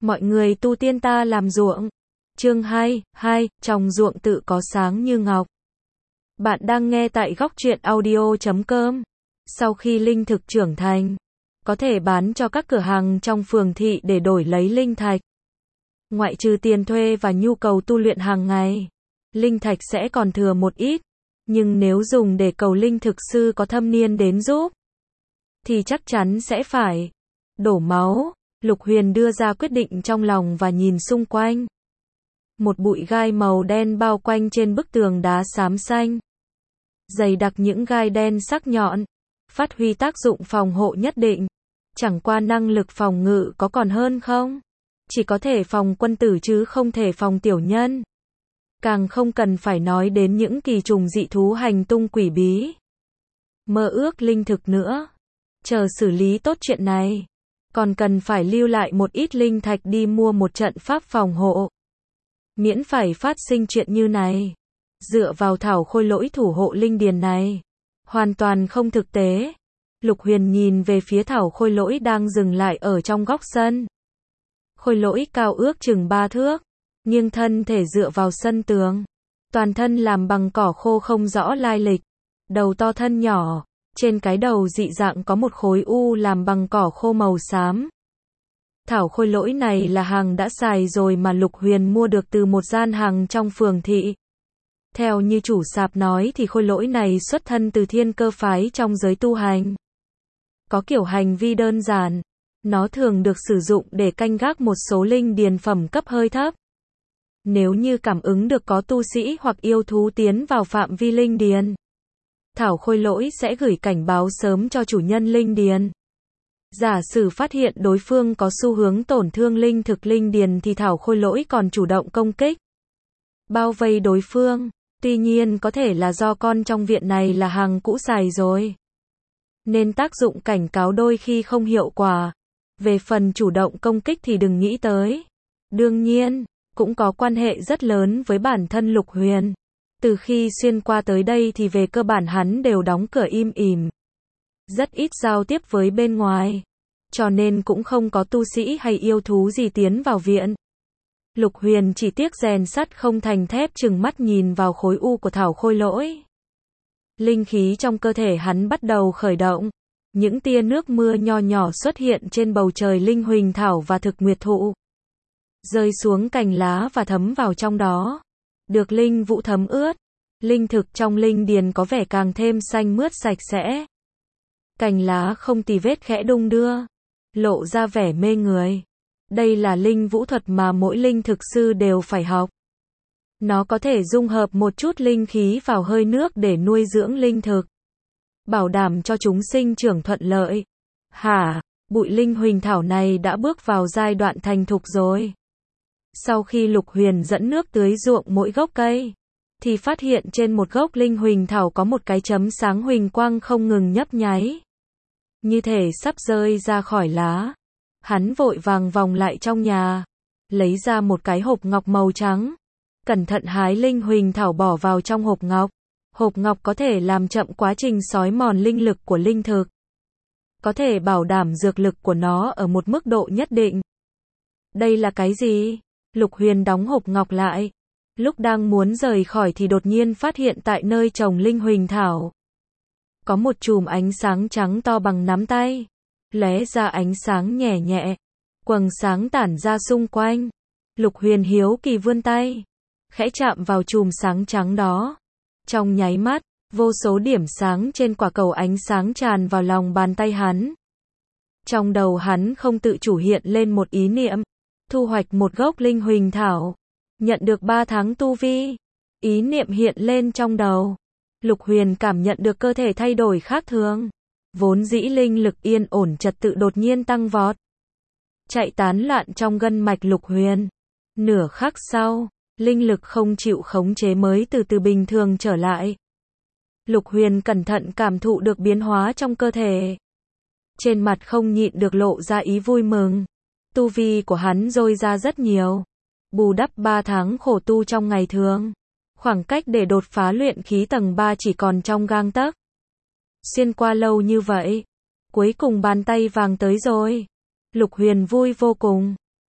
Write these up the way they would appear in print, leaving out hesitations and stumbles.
Mọi người tu tiên ta làm ruộng. Chương 2, trồng ruộng tự có sáng như ngọc. Bạn đang nghe tại góc truyện audio.com. Sau khi linh thực trưởng thành, có thể bán cho các cửa hàng trong phường thị để đổi lấy linh thạch. Ngoại trừ tiền thuê và nhu cầu tu luyện hàng ngày, linh thạch sẽ còn thừa một ít. Nhưng nếu dùng để cầu linh thực sư có thâm niên đến giúp, thì chắc chắn sẽ phải đổ máu. Lục Huyền đưa ra quyết định trong lòng và nhìn xung quanh. Một bụi gai màu đen bao quanh trên bức tường đá xám xanh. Dày đặc những gai đen sắc nhọn, phát huy tác dụng phòng hộ nhất định. Chẳng qua năng lực phòng ngự có còn hơn không? Chỉ có thể phòng quân tử chứ không thể phòng tiểu nhân. Càng không cần phải nói đến những kỳ trùng dị thú hành tung quỷ bí. Mơ ước linh thực nữa. Chờ xử lý tốt chuyện này, còn cần phải lưu lại một ít linh thạch đi mua một trận pháp phòng hộ. Miễn phải phát sinh chuyện như này. Dựa vào thảo khôi lỗi thủ hộ linh điền này, hoàn toàn không thực tế. Lục Huyền nhìn về phía thảo khôi lỗi đang dừng lại ở trong góc sân. Khôi lỗi cao ước chừng 3 thước, nghiêng thân thể dựa vào sân tường. Toàn thân làm bằng cỏ khô không rõ lai lịch. Đầu to thân nhỏ, trên cái đầu dị dạng có một khối u làm bằng cỏ khô màu xám. Thảo khôi lỗi này là hàng đã xài rồi mà Lục Huyền mua được từ một gian hàng trong phường thị. Theo như chủ sạp nói thì khôi lỗi này xuất thân từ thiên cơ phái trong giới tu hành. Có kiểu hành vi đơn giản, nó thường được sử dụng để canh gác một số linh điền phẩm cấp hơi thấp. Nếu như cảm ứng được có tu sĩ hoặc yêu thú tiến vào phạm vi linh điền, thảo khôi lỗi sẽ gửi cảnh báo sớm cho chủ nhân linh điền. Giả sử phát hiện đối phương có xu hướng tổn thương linh thực linh điền thì thảo khôi lỗi còn chủ động công kích, bao vây đối phương. Tuy nhiên có thể là do con trong viện này là hàng cũ xài rồi, nên tác dụng cảnh cáo đôi khi không hiệu quả. Về phần chủ động công kích thì đừng nghĩ tới. Đương nhiên, cũng có quan hệ rất lớn với bản thân Lục Huyền. Từ khi xuyên qua tới đây thì về cơ bản hắn đều đóng cửa im ỉm, rất ít giao tiếp với bên ngoài, cho nên cũng không có tu sĩ hay yêu thú gì tiến vào viện. Lục Huyền chỉ tiếc rèn sắt không thành thép, chừng mắt nhìn vào khối u của thảo khôi lỗi. Linh khí trong cơ thể hắn bắt đầu khởi động. Những tia nước mưa nho nhỏ xuất hiện trên bầu trời linh huỳnh thảo và thực nguyệt thụ, rơi xuống cành lá và thấm vào trong đó. Được linh vũ thấm ướt, linh thực trong linh điền có vẻ càng thêm xanh mướt sạch sẽ. Cành lá không tì vết khẽ đung đưa, lộ ra vẻ mê người. Đây là linh vũ thuật mà mỗi linh thực sư đều phải học. Nó có thể dung hợp một chút linh khí vào hơi nước để nuôi dưỡng linh thực, bảo đảm cho chúng sinh trưởng thuận lợi. Bụi linh huỳnh thảo này đã bước vào giai đoạn thành thục rồi. Sau khi Lục Huyền dẫn nước tưới ruộng mỗi gốc cây, thì phát hiện trên một gốc linh huỳnh thảo có một cái chấm sáng huỳnh quang không ngừng nhấp nháy, như thể sắp rơi ra khỏi lá. Hắn vội vàng vòng lại trong nhà, lấy ra một cái hộp ngọc màu trắng, cẩn thận hái linh huỳnh thảo bỏ vào trong hộp ngọc. Hộp ngọc có thể làm chậm quá trình xói mòn linh lực của linh thực, có thể bảo đảm dược lực của nó ở một mức độ nhất định. Đây là cái gì? Lục Huyền đóng hộp ngọc lại. Lúc đang muốn rời khỏi thì đột nhiên phát hiện tại nơi trồng linh huỳnh thảo, có một chùm ánh sáng trắng to bằng nắm tay, lóe ra ánh sáng nhẹ nhẹ, quầng sáng tản ra xung quanh. Lục Huyền hiếu kỳ vươn tay, khẽ chạm vào chùm sáng trắng đó. Trong nháy mắt, vô số điểm sáng trên quả cầu ánh sáng tràn vào lòng bàn tay hắn. Trong đầu hắn không tự chủ hiện lên một ý niệm, thu hoạch một gốc linh huỳnh thảo, nhận được 3 tháng tu vi. Ý niệm hiện lên trong đầu, Lục Huyền cảm nhận được cơ thể thay đổi khác thường. Vốn dĩ linh lực yên ổn trật tự đột nhiên tăng vọt, chạy tán loạn trong gân mạch Lục Huyền. Nửa khắc sau, linh lực không chịu khống chế mới từ từ bình thường trở lại. Lục Huyền cẩn thận cảm thụ được biến hóa trong cơ thể, trên mặt không nhịn được lộ ra ý vui mừng. Tu vi của hắn dôi ra rất nhiều, bù đắp 3 tháng khổ tu trong ngày thường. Khoảng cách để đột phá luyện khí tầng 3 chỉ còn trong gang tấc. Xuyên qua lâu như vậy, cuối cùng bàn tay vàng tới rồi. Lục Huyền vui vô cùng.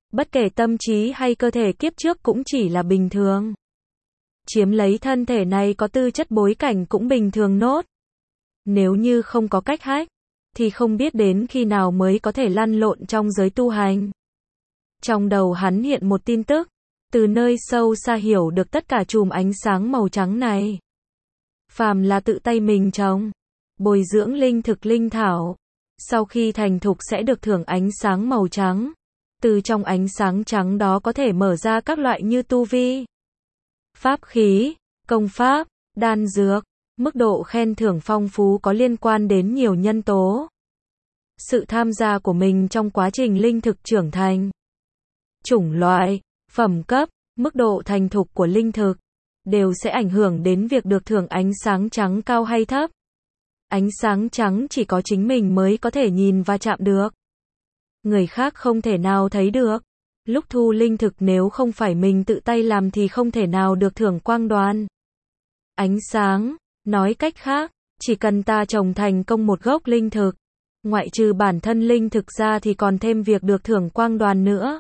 Bất kể tâm trí hay cơ thể kiếp trước cũng chỉ là bình thường. Chiếm lấy thân thể này có tư chất bối cảnh cũng bình thường nốt. Nếu như không có cách hack, thì không biết đến khi nào mới có thể lăn lộn trong giới tu hành. Trong đầu hắn hiện một tin tức, từ nơi sâu xa hiểu được tất cả chùm ánh sáng màu trắng này. Phàm là tự tay mình trồng, bồi dưỡng linh thực linh thảo, sau khi thành thục sẽ được thưởng ánh sáng màu trắng. Từ trong ánh sáng trắng đó có thể mở ra các loại như tu vi, pháp khí, công pháp, đan dược. Mức độ khen thưởng phong phú có liên quan đến nhiều nhân tố. Sự tham gia của mình trong quá trình linh thực trưởng thành, chủng loại, phẩm cấp, mức độ thành thục của linh thực, đều sẽ ảnh hưởng đến việc được thưởng ánh sáng trắng cao hay thấp. Ánh sáng trắng chỉ có chính mình mới có thể nhìn và chạm được. Người khác không thể nào thấy được. Lúc thu linh thực nếu không phải mình tự tay làm thì không thể nào được thưởng quang đoàn. Ánh sáng, nói cách khác, chỉ cần ta trồng thành công một gốc linh thực, ngoại trừ bản thân linh thực ra thì còn thêm việc được thưởng quang đoàn nữa.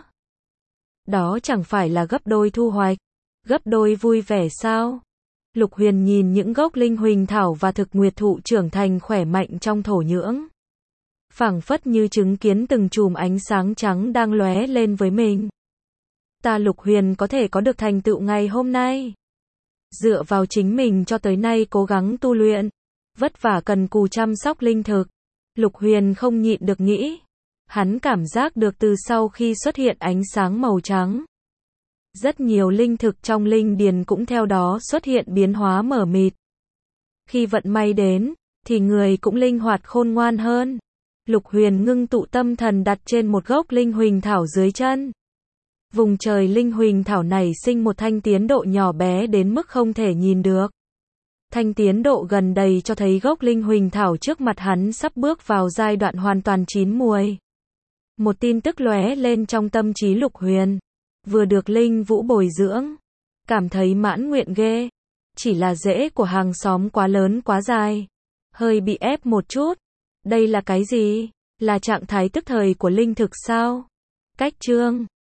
Đó chẳng phải là gấp đôi thu hoạch, gấp đôi vui vẻ sao? Lục Huyền nhìn những gốc linh huỳnh thảo và thực nguyệt thụ trưởng thành khỏe mạnh trong thổ nhưỡng. Phảng phất như chứng kiến từng chùm ánh sáng trắng đang lóe lên với mình. Ta Lục Huyền có thể có được thành tựu ngày hôm nay. Dựa vào chính mình cho tới nay cố gắng tu luyện, vất vả cần cù chăm sóc linh thực. Lục Huyền không nhịn được nghĩ. Hắn cảm giác được từ sau khi xuất hiện ánh sáng màu trắng, rất nhiều linh thực trong linh điền cũng theo đó xuất hiện biến hóa mờ mịt. Khi vận may đến, thì người cũng linh hoạt khôn ngoan hơn. Lục Huyền ngưng tụ tâm thần đặt trên một gốc linh huỳnh thảo dưới chân. Vùng trời linh huỳnh thảo này sinh một thanh tiến độ nhỏ bé đến mức không thể nhìn được. Thanh tiến độ gần đầy cho thấy gốc linh huỳnh thảo trước mặt hắn sắp bước vào giai đoạn hoàn toàn chín muồi. Một tin tức lóe lên trong tâm trí Lục Huyền. Vừa được linh vũ bồi dưỡng, cảm thấy mãn nguyện ghê. Chỉ là rễ của hàng xóm quá lớn quá dài, hơi bị ép một chút. Đây là cái gì? Là trạng thái tức thời của linh thực sao? Cách chương